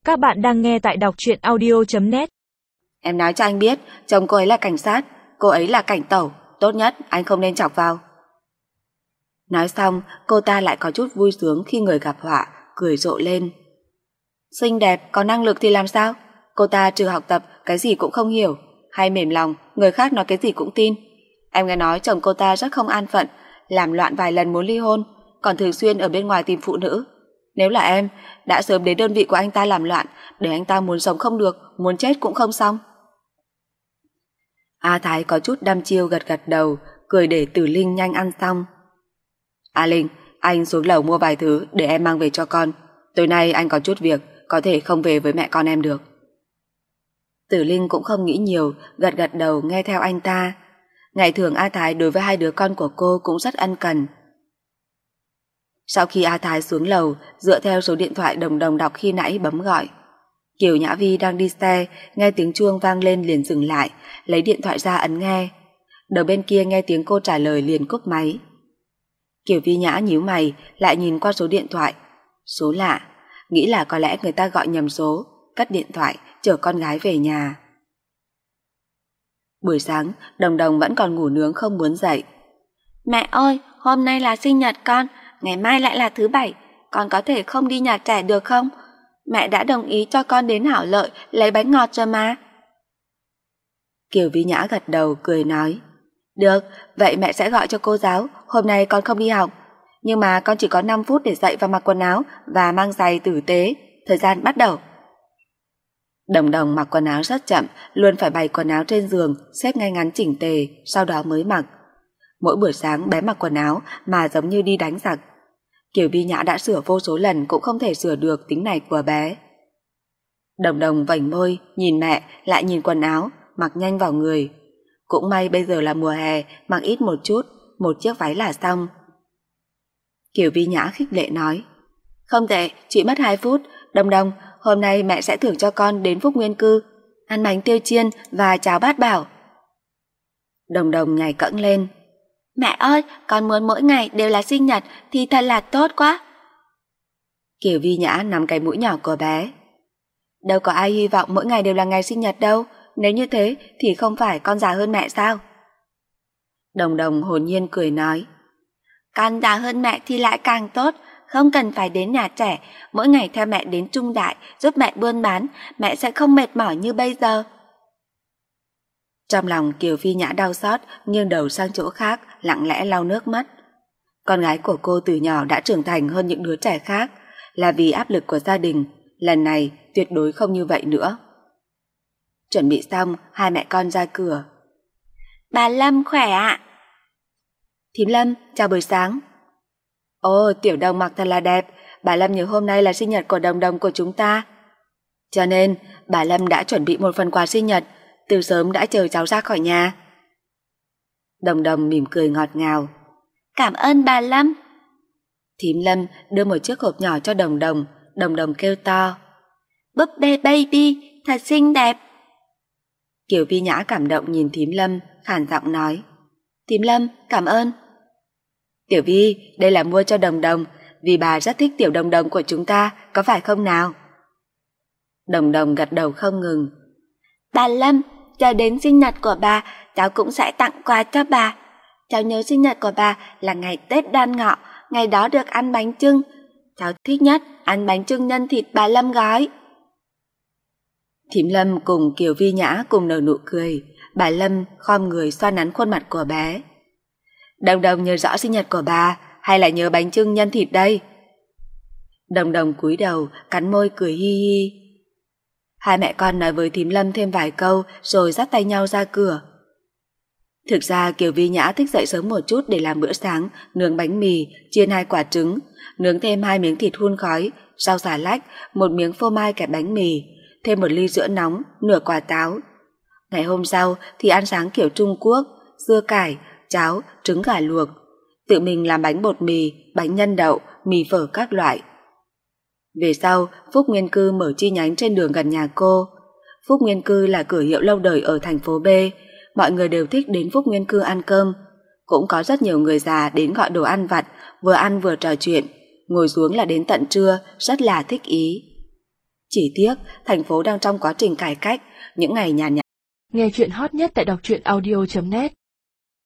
Các bạn đang nghe tại đọc truyện audio.net. Em nói cho anh biết, chồng cô ấy là cảnh sát, cô ấy là cảnh tẩu, tốt nhất anh không nên chọc vào. Nói xong, cô ta lại có chút vui sướng khi người gặp họa, cười rộ lên. Xinh đẹp, có năng lực thì làm sao? Cô ta trừ học tập, cái gì cũng không hiểu, hay mềm lòng, người khác nói cái gì cũng tin. Em nghe nói chồng cô ta rất không an phận, làm loạn vài lần muốn ly hôn, còn thường xuyên ở bên ngoài tìm phụ nữ. Nếu là em, đã sớm đến đơn vị của anh ta làm loạn, để anh ta muốn sống không được, muốn chết cũng không xong. A Thái có chút đăm chiêu gật gật đầu, cười để Tử Linh nhanh ăn xong. A Linh, anh xuống lầu mua vài thứ để em mang về cho con. Tối nay anh có chút việc, có thể không về với mẹ con em được. Tử Linh cũng không nghĩ nhiều, gật gật đầu nghe theo anh ta. Ngày thường A Thái đối với hai đứa con của cô cũng rất ân cần. Sau khi A Thái xuống lầu, dựa theo số điện thoại Đồng Đồng đọc khi nãy bấm gọi. Kiều Nhã Vi đang đi xe, nghe tiếng chuông vang lên liền dừng lại, lấy điện thoại ra ấn nghe. Đầu bên kia nghe tiếng cô trả lời liền cúp máy. Kiều Vi Nhã nhíu mày, lại nhìn qua số điện thoại. Số lạ, nghĩ là có lẽ người ta gọi nhầm số, cất điện thoại, chở con gái về nhà. Buổi sáng, Đồng Đồng vẫn còn ngủ nướng không muốn dậy. Mẹ ơi, hôm nay là sinh nhật con, ngày mai lại là thứ bảy, con có thể không đi nhà trẻ được không? Mẹ đã đồng ý cho con đến Hảo Lợi lấy bánh ngọt rồi mà. Kiều Vi Nhã gật đầu cười nói. Được, vậy mẹ sẽ gọi cho cô giáo, hôm nay con không đi học. Nhưng mà con chỉ có 5 phút để dậy và mặc quần áo và mang giày tử tế. Thời gian bắt đầu. Đồng Đồng mặc quần áo rất chậm, luôn phải bày quần áo trên giường, xếp ngay ngắn chỉnh tề, sau đó mới mặc. Mỗi buổi sáng bé mặc quần áo mà giống như đi đánh giặc. Kiều Vi Nhã đã sửa vô số lần cũng không thể sửa được tính này của bé. Đồng Đồng vành môi, nhìn mẹ, lại nhìn quần áo, mặc nhanh vào người. Cũng may bây giờ là mùa hè, mặc ít một chút, một chiếc váy là xong. Kiều Vi Nhã khích lệ nói. Không tệ, chỉ mất 2 phút. Đồng Đồng, hôm nay mẹ sẽ thưởng cho con đến Phúc Nguyên Cư, ăn bánh tiêu chiên và cháo bát bảo. Đồng Đồng nhảy cẫng lên. Mẹ ơi, con muốn mỗi ngày đều là sinh nhật thì thật là tốt quá. Kiều Vi Nhã nắm cái mũi nhỏ của bé. Đâu có ai hy vọng mỗi ngày đều là ngày sinh nhật đâu, nếu như thế thì không phải con già hơn mẹ sao? Đồng Đồng hồn nhiên cười nói. Con già hơn mẹ thì lại càng tốt, không cần phải đến nhà trẻ, mỗi ngày theo mẹ đến Trung Đại giúp mẹ buôn bán, mẹ sẽ không mệt mỏi như bây giờ. Trong lòng Kiều Vi Nhã đau xót, nghiêng đầu sang chỗ khác, lặng lẽ lau nước mắt. Con gái của cô từ nhỏ đã trưởng thành hơn những đứa trẻ khác, là vì áp lực của gia đình, lần này tuyệt đối không như vậy nữa. Chuẩn bị xong, hai mẹ con ra cửa. Bà Lâm khỏe ạ. Thím Lâm, chào buổi sáng. Ồ, Tiểu Đồng mặc thật là đẹp, bà Lâm nhớ hôm nay là sinh nhật của Đồng Đồng của chúng ta. Cho nên, bà Lâm đã chuẩn bị một phần quà sinh nhật, từ sớm đã chờ cháu ra khỏi nhà. Đồng Đồng mỉm cười ngọt ngào. Cảm ơn bà Lâm. Thím Lâm đưa một chiếc hộp nhỏ cho Đồng Đồng, Đồng Đồng kêu to. Búp bê baby, thật xinh đẹp. Kiều Vi Nhã cảm động nhìn thím Lâm, khàn giọng nói. Thím Lâm, cảm ơn. Tiểu Vi, đây là mua cho Đồng Đồng, vì bà rất thích Tiểu Đồng Đồng của chúng ta, có phải không nào? Đồng Đồng gật đầu không ngừng. Bà Lâm, chờ đến sinh nhật của bà, cháu cũng sẽ tặng quà cho bà. Cháu nhớ sinh nhật của bà là ngày Tết Đoan Ngọ, ngày đó được ăn bánh chưng. Cháu thích nhất ăn bánh chưng nhân thịt bà Lâm gói. Thím Lâm cùng Kiều Vi Nhã cùng nở nụ cười, bà Lâm khom người xoa nắn khuôn mặt của bé. Đồng Đồng nhớ rõ sinh nhật của bà, hay là nhớ bánh chưng nhân thịt đây? Đồng Đồng cúi đầu, cắn môi cười hi hi. Hai mẹ con nói với thím Lâm thêm vài câu rồi dắt tay nhau ra cửa. Thực ra Kiều Vi Nhã thích dậy sớm một chút để làm bữa sáng, nướng bánh mì, chiên 2 quả trứng, nướng thêm 2 miếng thịt hun khói, rau xà lách, 1 miếng phô mai kẹp bánh mì, thêm 1 ly sữa nóng, nửa quả táo. Ngày hôm sau thì ăn sáng kiểu Trung Quốc, dưa cải, cháo, trứng gà luộc. Tự mình làm bánh bột mì, bánh nhân đậu, mì phở các loại. Về sau, Phúc Nguyên Cư mở chi nhánh trên đường gần nhà cô. Phúc Nguyên Cư là cửa hiệu lâu đời ở thành phố B, mọi người đều thích đến Phúc Nguyên Cư ăn cơm. Cũng có rất nhiều người già đến gọi đồ ăn vặt, vừa ăn vừa trò chuyện, ngồi xuống là đến tận trưa, rất là thích ý. Chỉ tiếc, thành phố đang trong quá trình cải cách, những ngày nhàn nhã. Nghe chuyện hot nhất tại đọc truyện audio.net